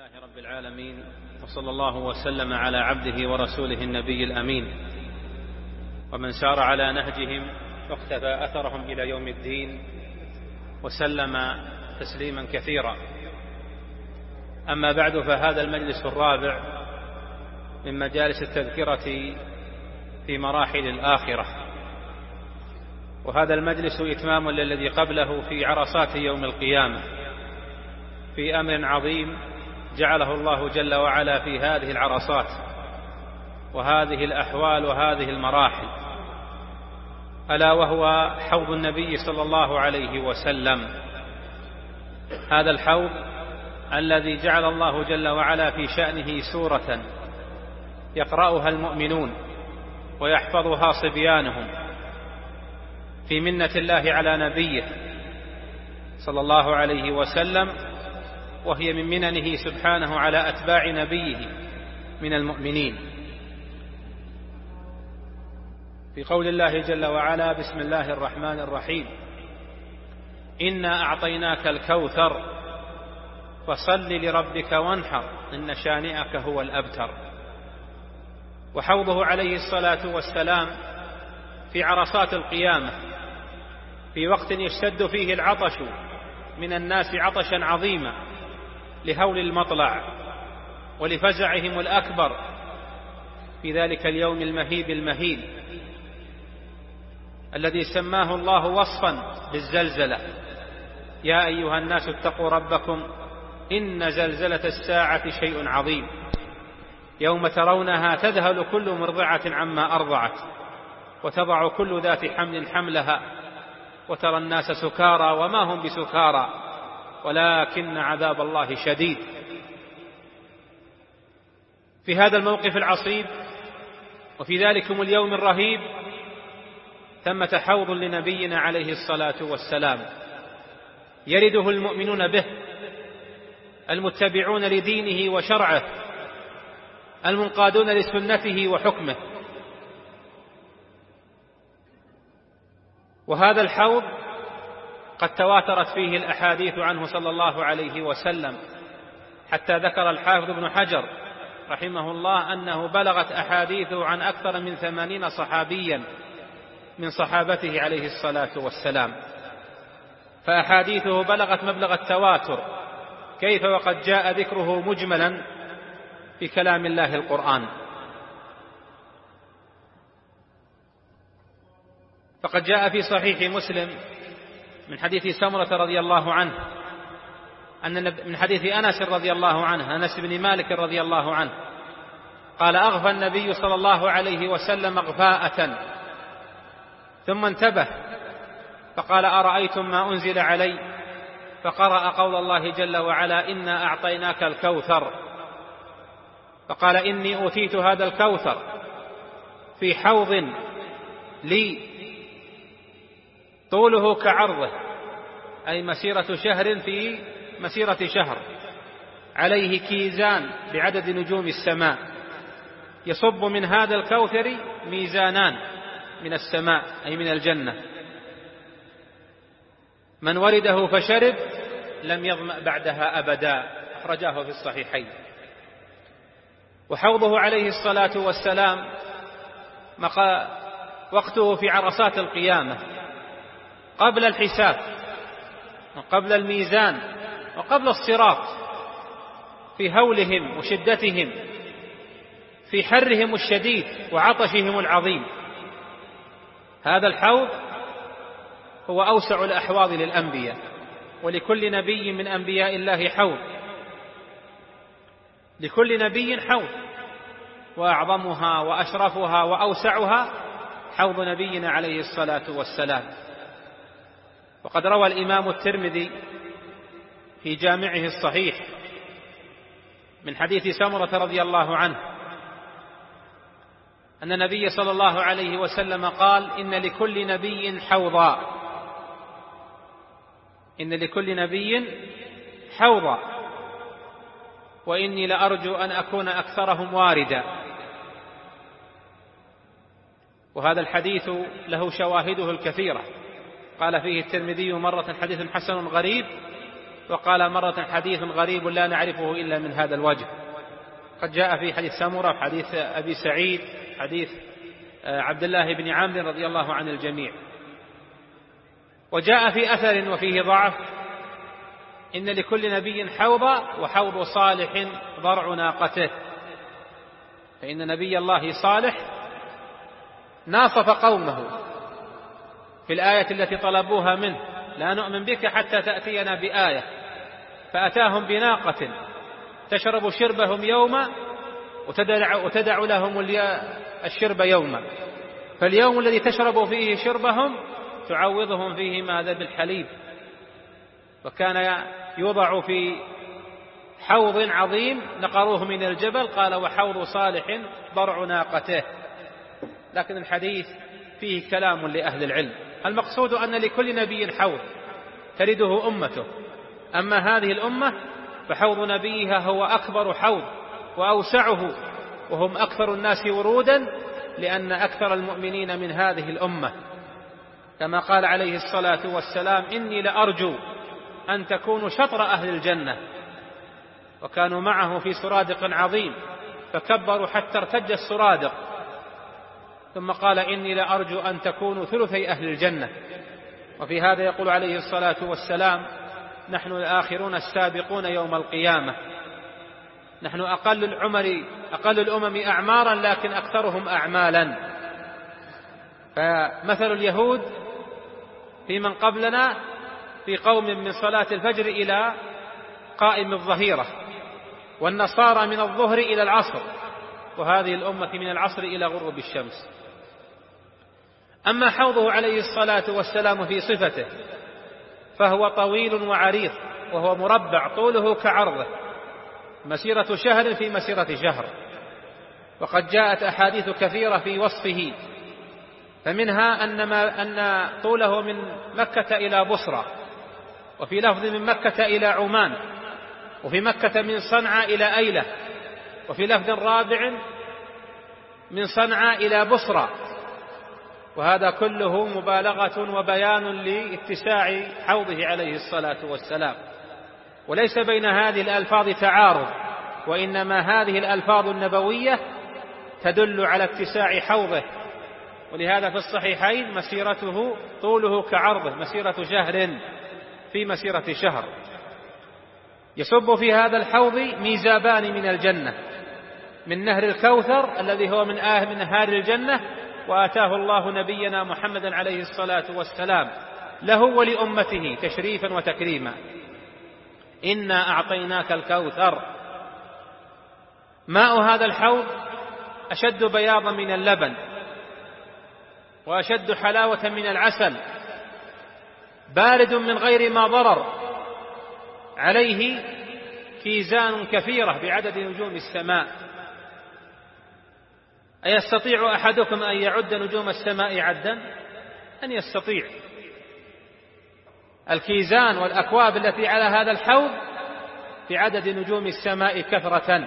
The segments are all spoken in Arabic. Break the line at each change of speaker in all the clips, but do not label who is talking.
لله رب العالمين، وصلى الله وسلم على عبده ورسوله النبي الأمين، ومن سار على نهجهم واقتفى أثرهم إلى يوم الدين وسلم تسليما كثيرا. أما بعد، فهذا المجلس الرابع من مجالس التذكرة في مراحل الآخرة، وهذا المجلس إتمام للذي قبله في عرصات يوم القيامة، في أمر عظيم جعله الله جل وعلا في هذه العرصات وهذه الأحوال وهذه المراحل، ألا وهو حوض النبي صلى الله عليه وسلم. هذا الحوض الذي جعل الله جل وعلا في شأنه سورة يقرأها المؤمنون ويحفظها صبيانهم في منة الله على نبيه صلى الله عليه وسلم، وهي من مننه سبحانه على أتباع نبيه من المؤمنين، في قول الله جل وعلا: بسم الله الرحمن الرحيم، إنا أعطيناك الكوثر فصل لربك وانحر إن شانئك هو الأبتر. وحوضه عليه الصلاة والسلام في عرصات القيامة، في وقت يشتد فيه العطش من الناس عطشا عظيما لهول المطلع ولفزعهم الأكبر في ذلك اليوم المهيب المهيل الذي سماه الله وصفا بالزلزلة: يا أيها الناس اتقوا ربكم إن زلزلة الساعة شيء عظيم، يوم ترونها تذهل كل مرضعة عما أرضعت وتضع كل ذات حمل حملها وترى الناس سكارى وما هم بسكارى ولكن عذاب الله شديد. في هذا الموقف العصيب وفي ذلكم اليوم الرهيب ثمة حوض لنبينا عليه الصلاة والسلام يرده المؤمنون به، المتبعون لدينه وشرعه، المنقادون لسنته وحكمه. وهذا الحوض قد تواترت فيه الأحاديث عنه صلى الله عليه وسلم، حتى ذكر الحافظ ابن حجر رحمه الله أنه بلغت أحاديثه عن أكثر من 80 صحابيا من صحابته عليه الصلاة والسلام، فأحاديثه بلغت مبلغ التواتر، كيف وقد جاء ذكره مجملا في كلام الله القرآن. فقد جاء في صحيح مسلم من حديث سمرة رضي الله عنه من حديث أنس رضي الله عنه، أنس بن مالك رضي الله عنه قال: أغفى النبي صلى الله عليه وسلم أغفاءة ثم انتبه فقال: أرأيتم ما أنزل علي؟ فقرأ قول الله جل وعلا: إنا أعطيناك الكوثر. فقال: إني أوتيت هذا الكوثر في حوض لي طوله كعرضه، أي مسيرة شهر في مسيرة شهر، عليه كيزان بعدد نجوم السماء، يصب من هذا الكوثر ميزانان من السماء أي من الجنة، من ورده فشرب لم يظمأ بعدها أبدا، أخرجاه في الصحيحين. وحوضه عليه الصلاة والسلام وقته في عرصات القيامة، قبل الحساب وقبل الميزان وقبل الصراط، في هولهم وشدتهم، في حرهم الشديد وعطشهم العظيم. هذا الحوض هو أوسع الأحواض للأنبياء، ولكل نبي من أنبياء الله حوض، لكل نبي حوض، وأعظمها وأشرفها وأوسعها حوض نبينا عليه الصلاة والسلام. وقد روى الإمام الترمذي في جامعه الصحيح من حديث سمرة رضي الله عنه أن النبي صلى الله عليه وسلم قال: إن لكل نبي حوضا، إن لكل نبي حوضا، وإني لأرجو أن أكون أكثرهم واردا. وهذا الحديث له شواهده الكثيرة، قال فيه الترمذي مرة: حديث حسن غريب، وقال مرة حديث غريب لا نعرفه إلا من هذا الوجه. قد جاء في حديث سمرة، في حديث أبي سعيد، حديث عبد الله بن عمرو رضي الله عن الجميع. وجاء في أثر وفيه ضعف إن لكل نبي حوضا وحوض صالح ضرع ناقته، فإن نبي الله صالح ناصف قومه في الآية التي طلبوها منه: لا نؤمن بك حتى تأتينا بآية، فأتاهم بناقة تشرب شربهم يوما وتدع لهم الشرب يوما، فاليوم الذي تشرب فيه شربهم تعوضهم فيه ماذا؟ بالحليب. وكان يوضع في حوض عظيم نقروه من الجبل، قال: وحوض صالح ضرع ناقته. لكن الحديث فيه كلام لأهل العلم. المقصود أن لكل نبي حوض ترده أمته، أما هذه الأمة فحوض نبيها هو أكبر حوض وأوسعه، وهم أكثر الناس ورودا، لأن أكثر المؤمنين من هذه الأمة، كما قال عليه الصلاة والسلام: إني لأرجو أن تكونوا شطر أهل الجنة. وكانوا معه في سرادق عظيم فكبروا حتى ارتج السرادق، ثم قال: إني لأرجو أن تكونوا ثلثي أهل الجنة. وفي هذا يقول عليه الصلاة والسلام: نحن الآخرون السابقون يوم القيامة، نحن أقل الأمم أعمارا لكن أكثرهم أعمالا. فمثل اليهود في من قبلنا في قوم من صلاة الفجر إلى قائم الظهيرة، والنصارى من الظهر إلى العصر، وهذه الأمة من العصر إلى غروب الشمس. أما حوضه عليه الصلاة والسلام في صفته فهو طويل وعريض، وهو مربع طوله كعرضه، مسيرة شهر في مسيرة شهر. وقد جاءت أحاديث كثيرة في وصفه، فمنها أن طوله من مكة إلى بصرى، وفي لفظ من مكة إلى عمان، وفي مكة من صنعاء إلى أيلة، وفي لفظ رابع من صنعاء إلى بصرى. وهذا كله مبالغة وبيان لاتساع حوضه عليه الصلاة والسلام، وليس بين هذه الألفاظ تعارض، وإنما هذه الألفاظ النبوية تدل على اتساع حوضه. ولهذا في الصحيحين مسيرته طوله كعرضه، مسيرة شهر في مسيرة شهر. يصب في هذا الحوض ميزابان من الجنة، من نهر الكوثر الذي هو من نهار الجنة، وآتاه الله نبينا محمدا عليه الصلاة والسلام له ولأمته تشريفا وتكريما. إنا أعطيناك الكوثر. ماء هذا الحوض أشد بياضا من اللبن، وأشد حلاوة من العسل، بارد من غير ما ضرر، عليه كيزان كثيرة بعدد نجوم السماء. أيستطيع أحدكم أن يعد نجوم السماء عدا؟ أن يستطيع. الكيزان والأكواب التي على هذا الحوض في عدد نجوم السماء كثرة.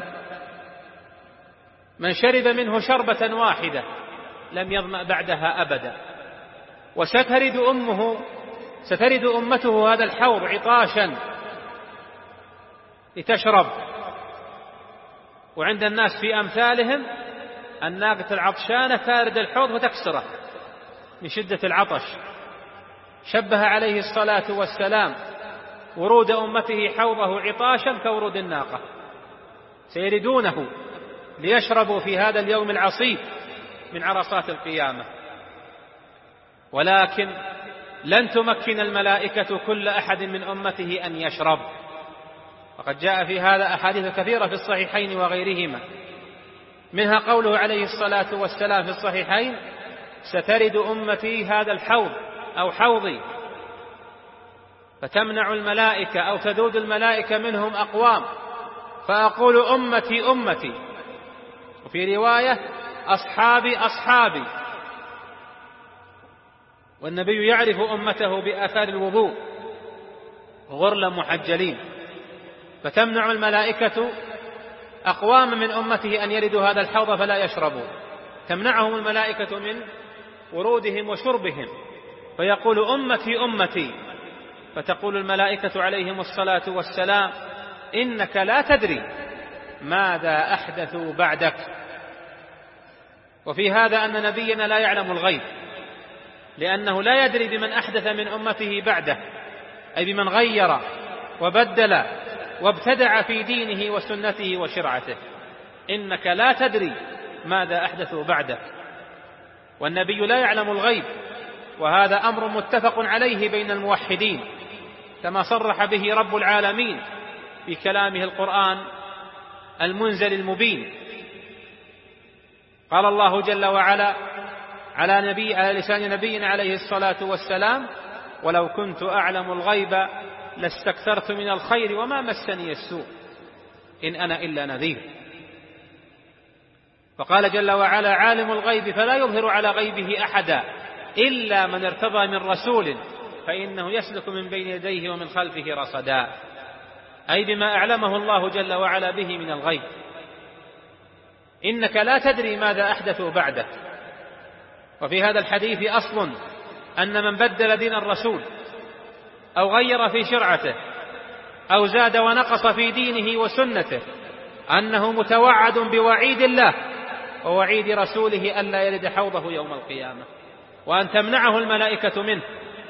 من شرب منه شربة واحدة لم يظمأ بعدها أبدا. سترد أمته هذا الحوض عطاشا لتشرب. وعند الناس في أمثالهم الناقة العطشانة تارد الحوض وتكسره من شدة العطش. شبه عليه الصلاة والسلام ورود أمته حوضه عطاشا كورود الناقة، سيردونه ليشربوا في هذا اليوم العصيب من عرصات القيامة. ولكن لن تمكن الملائكة كل أحد من أمته أن يشرب. وقد جاء في هذا أحاديث كثيرة في الصحيحين وغيرهما، منها قوله عليه الصلاة والسلام في الصحيحين: سترد أمتي هذا الحوض أو حوضي، فتمنع الملائكة أو تذود الملائكة منهم أقوام، فأقول أمتي أمتي، وفي رواية أصحابي أصحابي. والنبي يعرف أمته بآثار الوضوء غرلا محجلين، فتمنع الملائكة أقوام من أمته أن يردوا هذا الحوض فلا يشربوا، تمنعهم الملائكة من ورودهم وشربهم، فيقول أمتي أمتي، فتقول الملائكة عليهم الصلاة والسلام: إنك لا تدري ماذا أحدثوا بعدك. وفي هذا أن نبينا لا يعلم الغيب، لأنه لا يدري بمن أحدث من أمته بعده، أي بمن غير وبدل وابتدع في دينه وسنته وشرعته. إنك لا تدري ماذا أحدثوا بعدك. والنبي لا يعلم الغيب، وهذا أمر متفق عليه بين الموحدين، كما صرح به رب العالمين في كلامه القرآن المنزل المبين. قال الله جل وعلا على لسان نبينا عليه الصلاة والسلام: ولو كنت أعلم الغيب لاستكثرت من الخير وما مسني السوء إن أنا إلا نذير. فقال جل وعلا: عالم الغيب فلا يظهر على غيبه أحدا إلا من ارتضى من رسول فإنه يسلك من بين يديه ومن خلفه رصدا، أي بما أعلمه الله جل وعلا به من الغيب. إنك لا تدري ماذا أحدثوا بعدك. وفي هذا الحديث أصل أن من بدل دين الرسول أو غير في شرعته أو زاد ونقص في دينه وسنته أنه متوعد بوعيد الله ووعيد رسوله ألا يرد حوضه يوم القيامة، وأن تمنعه الملائكة منه.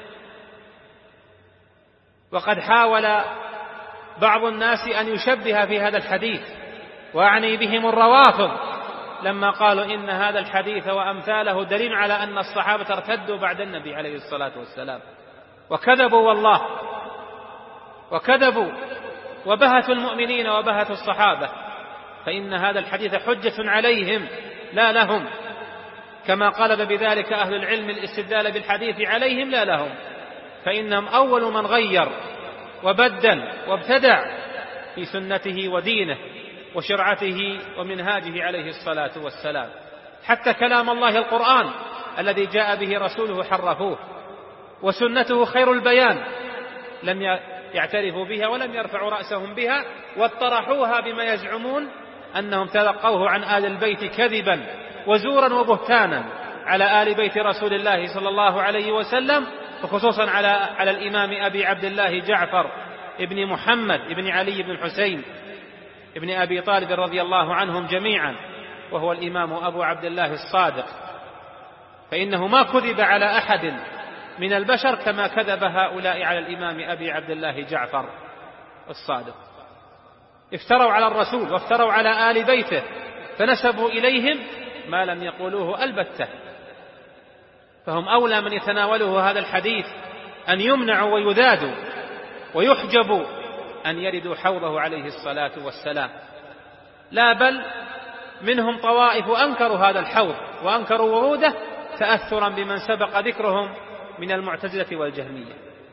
وقد حاول بعض الناس أن يشبه في هذا الحديث، وأعني بهم الروافض، لما قالوا إن هذا الحديث وأمثاله دليل على أن الصحابة ارتدوا بعد النبي عليه الصلاة والسلام، وكذبوا والله، وكذبوا وبهتوا المؤمنين وبهتوا الصحابة، فإن هذا الحديث حجة عليهم لا لهم، كما قلب بذلك أهل العلم الاستدلال بالحديث عليهم لا لهم، فإنهم أول من غير وبدل وابتدع في سنته ودينه وشرعته ومنهاجه عليه الصلاة والسلام. حتى كلام الله القرآن الذي جاء به رسوله حرفوه، وسنته خير البيان لم يعترفوا بها ولم يرفعوا رأسهم بها، واطرحوها بما يزعمون أنهم تلقوه عن آل البيت كذبا وزورا وبهتانا على آل بيت رسول الله صلى الله عليه وسلم، وخصوصا على الإمام أبي عبد الله جعفر ابن محمد ابن علي بن الحسين ابن أبي طالب رضي الله عنهم جميعا، وهو الإمام أبو عبد الله الصادق، فإنه ما كذب على أحد من البشر كما كذب هؤلاء على الإمام أبي عبد الله جعفر الصادق. افتروا على الرسول وافتروا على آل بيته، فنسبوا إليهم ما لم يقولوه البتة، فهم أولى من يتناوله هذا الحديث أن يمنعوا ويذادوا ويحجبوا أن يردوا حوضه عليه الصلاة والسلام. لا بل منهم طوائف أنكروا هذا الحوض وأنكروا وروده تأثرا بمن سبق ذكرهم من المعتزلة والجهمية.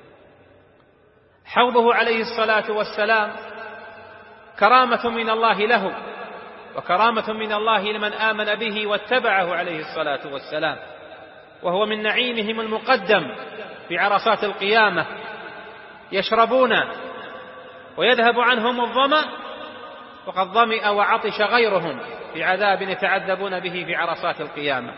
حوضه عليه الصلاة والسلام كرامة من الله له، وكرامة من الله لمن آمن به واتبعه عليه الصلاة والسلام، وهو من نعيمهم المقدم في عرصات القيامة، يشربون ويذهب عنهم الظمأ وقد ظمئ وعطش غيرهم في عذاب يتعذبون به في عرصات القيامة.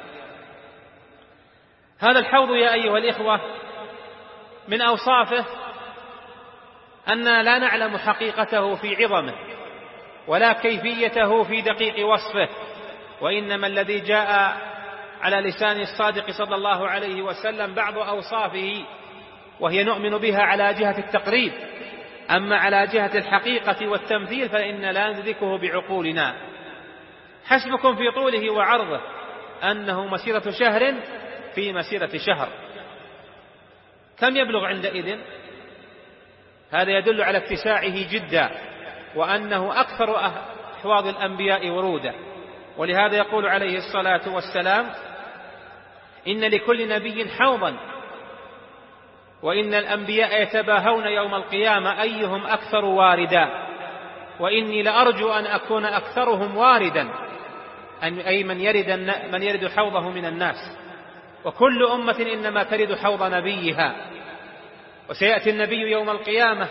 هذا الحوض يا أيها الإخوة من أوصافه أن لا نعلم حقيقته في عظمه ولا كيفيته في دقيق وصفه، وإنما الذي جاء على لسان الصادق صلى الله عليه وسلم بعض أوصافه، وهي نؤمن بها على جهة التقريب، أما على جهة الحقيقة والتمثيل فإن لا ندركه بعقولنا. حسبكم في طوله وعرضه أنه مسيرة شهر في مسيرة شهر. كم يبلغ عندئذ؟ هذا يدل على اتساعه جدا، وأنه أكثر أحواض الأنبياء ورودا. ولهذا يقول عليه الصلاة والسلام: إن لكل نبي حوضا، وإن الأنبياء يتباهون يوم القيامة أيهم أكثر واردا، وإني لأرجو أن أكون أكثرهم واردا، أي من يرد حوضه من الناس، وكل أمة إنما ترد حوض نبيها. وسيأتي النبي يوم القيامة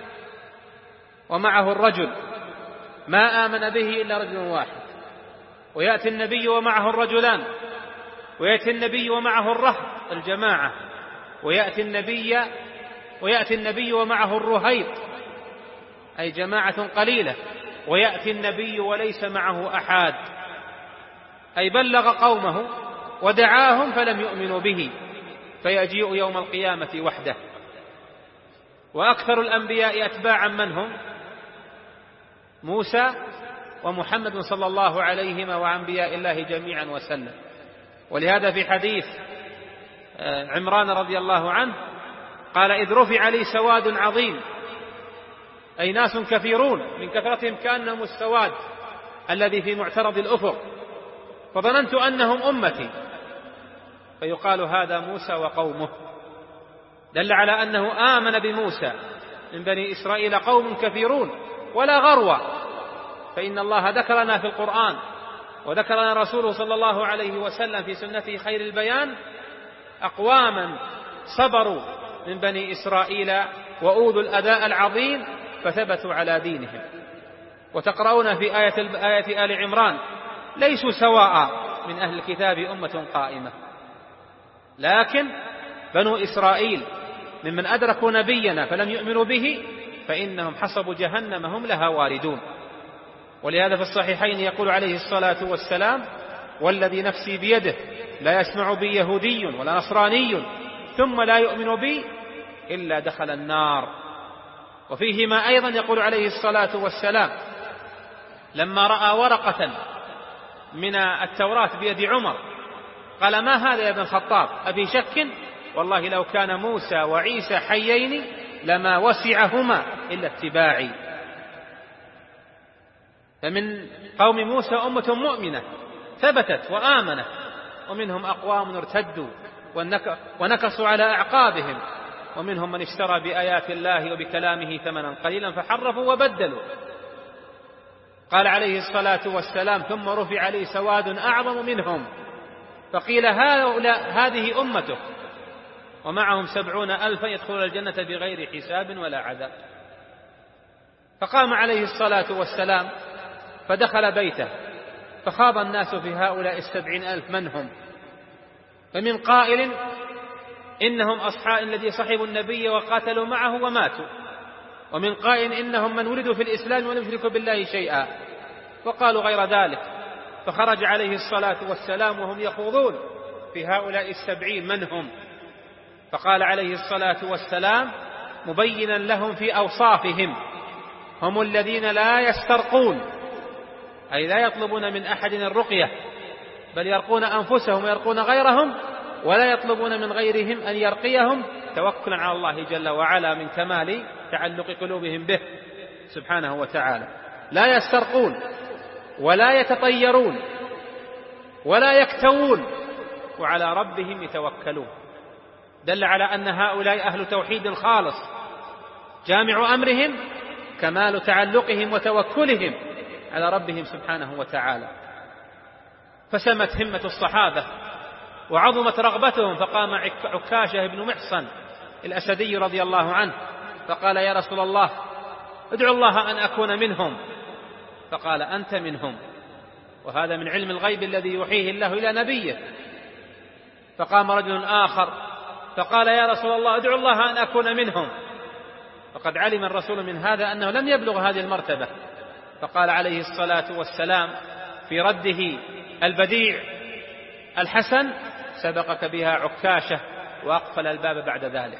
ومعه الرجل ما آمن به إلا رجل واحد، ويأتي النبي ومعه الرجلان، ويأتي النبي ومعه الرهط الجماعة، ويأتي النبي ويأتي النبي ومعه الرهيط أي جماعة قليلة، ويأتي النبي وليس معه أحد، أي بلغ قومه ودعاهم فلم يؤمنوا به، فيجيء يوم القيامة وحده. وأكثر الأنبياء أتباعا من هم؟ موسى ومحمد صلى الله عليهما وأنبياء الله جميعا وسلم. ولهذا في حديث عمران رضي الله عنه قال: إذ رفع لي سواد عظيم، أي ناس كثيرون من كثرتهم كأنهم السواد الذي في معترض الأفق، فظننت أنهم أمتي، فيقال هذا موسى وقومه. دل على أنه آمن بموسى من بني إسرائيل قوم كثيرون ولا غروة، فإن الله ذكرنا في القرآن وذكرنا رسوله صلى الله عليه وسلم في سنته خير البيان أقواما صبروا من بني إسرائيل وأوذوا الأذى العظيم فثبتوا على دينهم. وتقرؤون في آية آل عمران: ليسوا سواء من أهل الكتاب أمة قائمة. لكن بنو إسرائيل ممن أدركوا نبينا فلم يؤمنوا به فإنهم حصب جهنم هم لها واردون. ولهذا في الصحيحين يقول عليه الصلاة والسلام: والذي نفسي بيده لا يسمع بي يهودي ولا نصراني ثم لا يؤمن بي إلا دخل النار. وفيهما أيضا يقول عليه الصلاة والسلام لما رأى ورقة من التوراة بيد عمر قال: ما هذا يا ابن الخطاب؟ أبي شك؟ والله لو كان موسى وعيسى حيين لما وسعهما إلا اتباعي. فمن قوم موسى أمة مؤمنة ثبتت وآمنت، ومنهم أقوام ارتدوا ونكصوا على أعقابهم، ومنهم من اشترى بآيات الله وبكلامه ثمنا قليلا فحرفوا وبدلوا. قال عليه الصلاة والسلام: ثم رفع لي سواد أعظم منهم، فقيل هذه أمته ومعهم 70,000 يدخلون الجنة بغير حساب ولا عذاب. فقام عليه الصلاة والسلام فدخل بيته فخاض الناس في هؤلاء 70,000 من هم، فمن قائل إنهم أصحاب الذي صحبوا النبي وقاتلوا معه وماتوا، ومن قائل إنهم من ولدوا في الإسلام ولم يشركوا بالله شيئا، وقالوا غير ذلك. فخرج عليه الصلاة والسلام وهم يخوضون في هؤلاء 70 من هم، فقال عليه الصلاة والسلام مبينا لهم في أوصافهم: هم الذين لا يسترقون، أي لا يطلبون من أحد الرقية، بل يرقون أنفسهم ويرقون غيرهم، ولا يطلبون من غيرهم أن يرقيهم توكلا على الله جل وعلا من كمال تعلق قلوبهم به سبحانه وتعالى. لا يسترقون ولا يتطيرون ولا يكتوون، وعلى ربهم يتوكلون. دل على أن هؤلاء أهل توحيد خالص، جامع أمرهم كمال تعلقهم وتوكلهم على ربهم سبحانه وتعالى. فسمت همة الصحابة وعظمت رغبتهم، فقام عكاشة بن محصن الأسدي رضي الله عنه فقال: يا رسول الله ادعو الله أن أكون منهم. فقال: أنت منهم، وهذا من علم الغيب الذي يوحيه الله إلى نبيه. فقام رجل آخر فقال: يا رسول الله ادعو الله أن أكون منهم. فقد علم الرسول من هذا أنه لم يبلغ هذه المرتبة، فقال عليه الصلاة والسلام في رده البديع الحسن: سبقك بها عكاشة، وأقفل الباب بعد ذلك.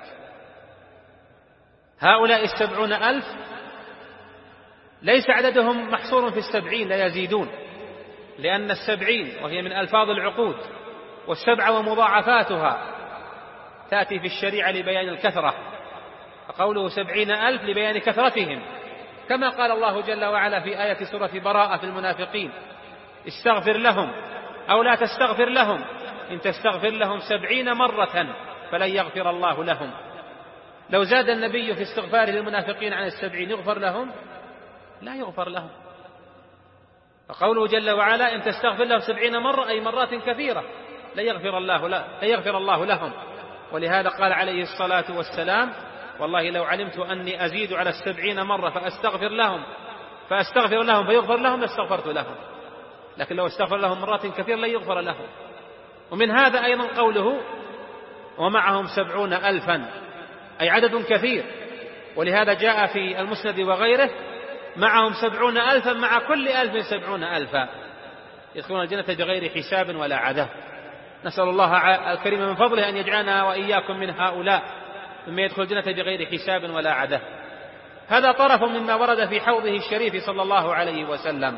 هؤلاء 70,000 ليس عددهم محصور في 70، لا يزيدون، لأن 70 وهي من ألفاظ العقود، والسبع ومضاعفاتها تأتي في الشريعة لبيان الكثرة، فقوله 70,000 لبيان كثرتهم، كما قال الله جل وعلا في آية سورة براءة في المنافقين: استغفر لهم أو لا تستغفر لهم إن تستغفر لهم 70 مرة فلن يغفر الله لهم. لو زاد النبي في استغفاره للمنافقين عن 70 يغفر لهم؟ لا يغفر لهم. فقوله جل وعلا: إن تستغفر لهم 70 مرة أي مرات كثيرة لا يغفر الله لهم. ولهذا قال عليه الصلاة والسلام: والله لو علمت أني أزيد على 70 مرة فأستغفر لهم فيغفر لهم لاستغفرت لهم، لكن لو استغفر لهم مرات كثيرة لا يغفر لهم. ومن هذا أيضا قوله: ومعهم 70,000 أي عدد كثير. ولهذا جاء في المسند وغيره معهم 70,000 مع كل 1000 70,000 يدخلون الجنة بغير حساب ولا عذاب. نسأل الله الكريم من فضله أن يجعلنا وإياكم من هؤلاء مما يدخل الجنة بغير حساب ولا عذاب. هذا طرف مما ورد في حوضه الشريف صلى الله عليه وسلم.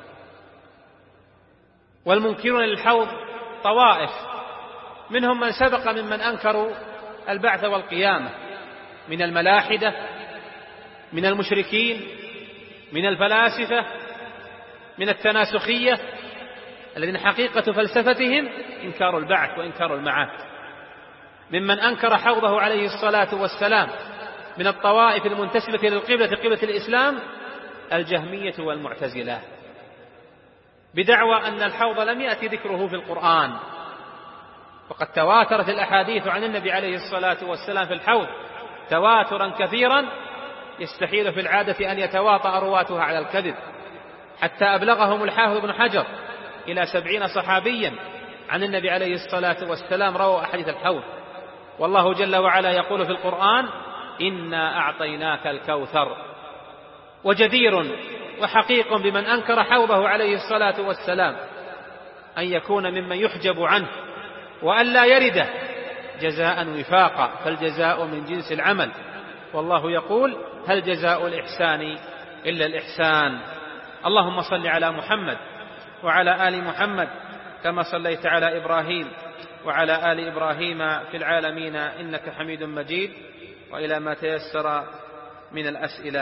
والمنكرون للحوض طوائف، منهم من سبق ممن أنكروا البعث والقيامة، من الملاحدة، من المشركين، من الفلاسفة، من التناسخية الذين حقيقة فلسفتهم إنكار البعث وإنكار المعاد، ممن أنكر حوضه عليه الصلاة والسلام من الطوائف المنتسبة للقبلة قبلة الإسلام الجهمية والمعتزلة، بدعوى أن الحوض لم يأتي ذكره في القرآن، وقد تواترت الأحاديث عن النبي عليه الصلاة والسلام في الحوض تواترا كثيرا يستحيل في العادة أن يتواطأ رواتها على الكذب، حتى أبلغهم الحافظ ابن حجر إلى 70 صحابيا عن النبي عليه الصلاة والسلام رووا أحاديث الحوض. والله جل وعلا يقول في القرآن: إنا أعطيناك الكوثر. وجدير وحقيق بمن أنكر حوضه عليه الصلاة والسلام أن يكون ممن يحجب عنه وأن لا يرده جزاء وفاقا، فالجزاء من جنس العمل. والله يقول: هل جزاء الإحسان إلا الإحسان. اللهم صل على محمد وعلى آل محمد كما صليت على إبراهيم وعلى آل إبراهيم في العالمين إنك حميد مجيد. وإلى ما تيسر من الأسئلة.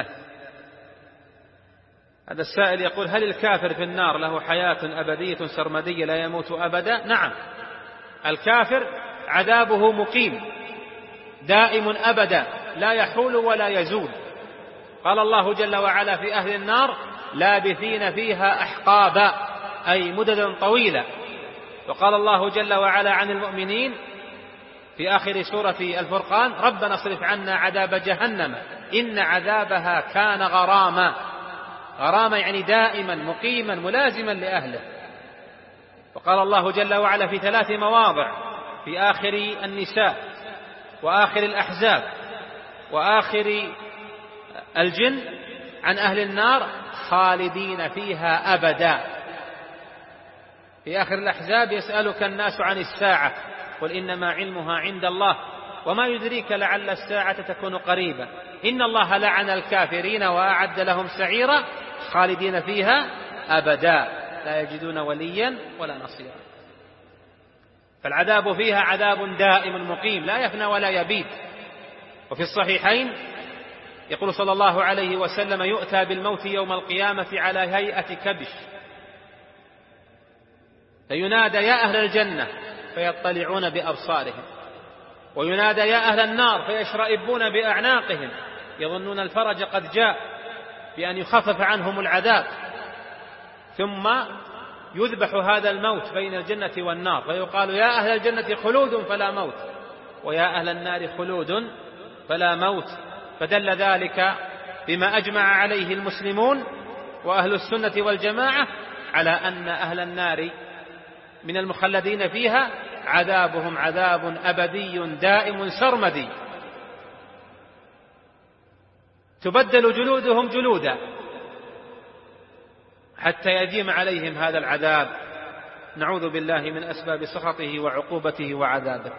هذا السائل يقول: هل الكافر في النار له حياة أبدية سرمدية لا يموت أبدا؟ نعم، الكافر عذابه مقيم دائم أبدا لا يحول ولا يزول. قال الله جل وعلا في أهل النار: لابثين فيها أحقابا، أي مددا طويلة. وقال الله جل وعلا عن المؤمنين في آخر سورة الفرقان: ربنا اصرف عنا عذاب جهنم إن عذابها كان غراما. غراما يعني دائما مقيما ملازما لأهله. وقال الله جل وعلا في 3 مواضع في آخر النساء وآخر الأحزاب وآخر الجن عن أهل النار: خالدين فيها أبدا. في آخر الأحزاب: يسألك الناس عن الساعة قل إنما علمها عند الله وما يدريك لعل الساعة تكون قريبا إن الله لعن الكافرين وأعد لهم سعيرا خالدين فيها أبدا لا يجدون وليا ولا نصيرا. فالعذاب فيها عذاب دائم مقيم لا يفنى ولا يبيد. وفي الصحيحين يقول صلى الله عليه وسلم: يؤتى بالموت يوم القيامة على هيئة كبش، فينادى: يا أهل الجنة، فيطلعون بأبصارهم، وينادى: يا أهل النار، فيشرئبون بأعناقهم يظنون الفرج قد جاء بأن يخفف عنهم العذاب، ثم يذبح هذا الموت بين الجنة والنار، فيقال: يا أهل الجنة خلود فلا موت، ويا أهل النار خلود فلا موت. فدل ذلك بما أجمع عليه المسلمون وأهل السنة والجماعة على أن أهل النار من المخلدين فيها عذابهم عذاب أبدي دائم سرمدي، تبدل جلودهم جلودا حتى يديم عليهم هذا العذاب. نعوذ بالله من أسباب سخطه وعقوبته وعذابه.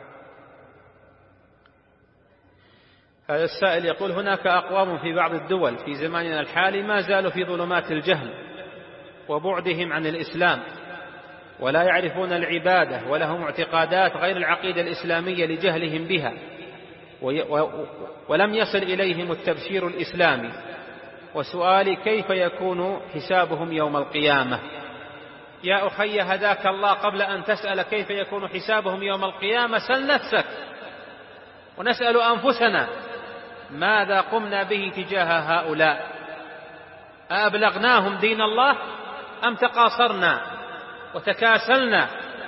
هذا السائل يقول: هناك أقوام في بعض الدول في زماننا الحالي ما زالوا في ظلمات الجهل وبعدهم عن الإسلام، ولا يعرفون العبادة، ولهم اعتقادات غير العقيدة الإسلامية لجهلهم بها، ولم يصل إليهم التبشير الإسلامي. وسؤالي: كيف يكون حسابهم يوم القيامة؟ يا أخي هداك الله، قبل أن تسأل كيف يكون حسابهم يوم القيامة سل نفسك ونسأل أنفسنا ماذا قمنا به تجاه هؤلاء؟ أبلغناهم دين الله أم تقاصرنا وتكاسلنا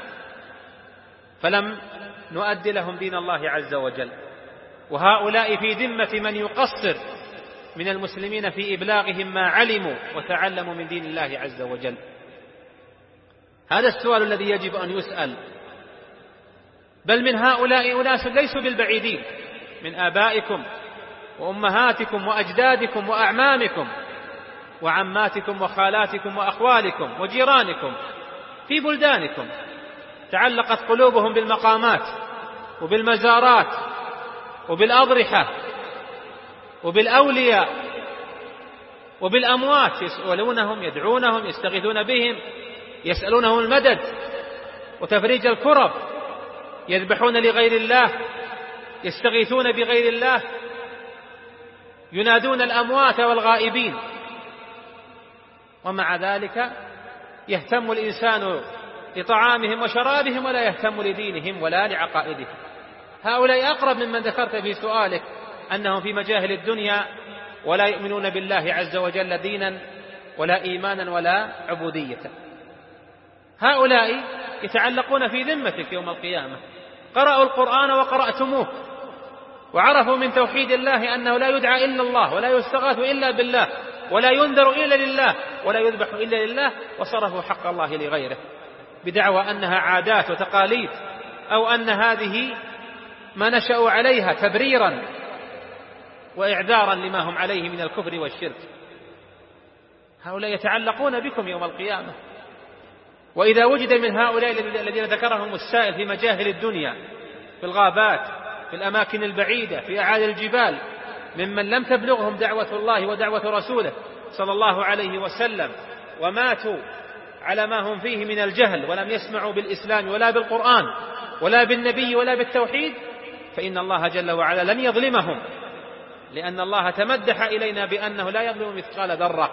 فلم نؤدي لهم دين الله عز وجل؟ وهؤلاء في ذمة من يقصر من المسلمين في إبلاغهم ما علموا وتعلموا من دين الله عز وجل. هذا السؤال الذي يجب أن يسأل. بل من هؤلاء أناس ليسوا بالبعيدين من آبائكم وأمهاتكم وأجدادكم وأعمامكم وعماتكم وخالاتكم وأخوالكم وجيرانكم في بلدانكم، تعلقت قلوبهم بالمقامات وبالمزارات وبالأضرحة وبالأولياء وبالأموات، يسألونهم يدعونهم يستغيثون بهم يسألونهم المدد وتفريج الكرب، يذبحون لغير الله يستغيثون بغير الله، ينادون الأموات والغائبين، ومع ذلك يهتم الإنسان لطعامهم وشرابهم ولا يهتم لدينهم ولا لعقائدهم. هؤلاء أقرب ممن ذكرت في سؤالك أنهم في مجاهل الدنيا ولا يؤمنون بالله عز وجل دينا ولا إيمانا ولا عبودية. هؤلاء يتعلقون في ذمتك يوم القيامة، قرأوا القرآن وقرأتموه وعرفوا من توحيد الله أنه لا يدعى إلا الله ولا يستغاث إلا بالله ولا ينذر إلا لله ولا يذبح إلا لله، وصرفوا حق الله لغيره بدعوى أنها عادات وتقاليد أو أن هذه ما نشأوا عليها تبريرا وإعذارا لما هم عليه من الكفر والشرك. هؤلاء يتعلقون بكم يوم القيامة. وإذا وجد من هؤلاء الذين ذكرهم السائل في مجاهل الدنيا في الغابات في الأماكن البعيدة في أعالي الجبال ممن لم تبلغهم دعوة الله ودعوة رسوله صلى الله عليه وسلم وماتوا على ما هم فيه من الجهل ولم يسمعوا بالإسلام ولا بالقرآن ولا بالنبي ولا بالتوحيد، فإن الله جل وعلا لن يظلمهم، لأن الله تمدح إلينا بأنه لا يظلم مثقال ذرة.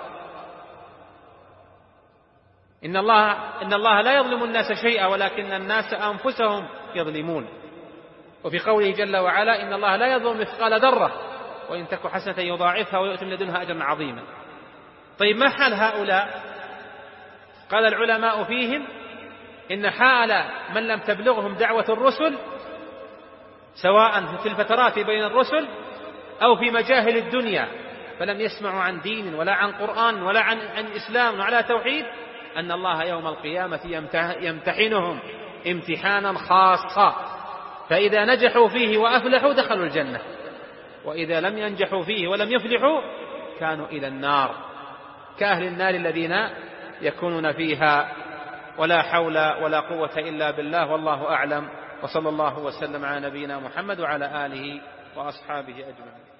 إن الله لا يظلم الناس شيئا ولكن الناس أنفسهم يظلمون. وفي قوله جل وعلا إن الله لا يظلم مثقال ذرة وإن تك حسنة يضاعفها ويؤتي من لدنها أجرا عظيما. طيب ما حال هؤلاء؟ قال العلماء فيهم إن حال من لم تبلغهم دعوة الرسل سواء في الفترات بين الرسل أو في مجاهل الدنيا فلم يسمعوا عن دين ولا عن قرآن ولا عن إسلام وعلى توحيد، أن الله يوم القيامة يمتحنهم امتحانا خاصا، فإذا نجحوا فيه وأفلحوا دخلوا الجنة، وإذا لم ينجحوا فيه ولم يفلحوا كانوا إلى النار كأهل النار الذين يكونون فيها. ولا حول ولا قوة إلا بالله، والله أعلم، وصلى الله وسلم على نبينا محمد وعلى آله وأصحابه أجمعين.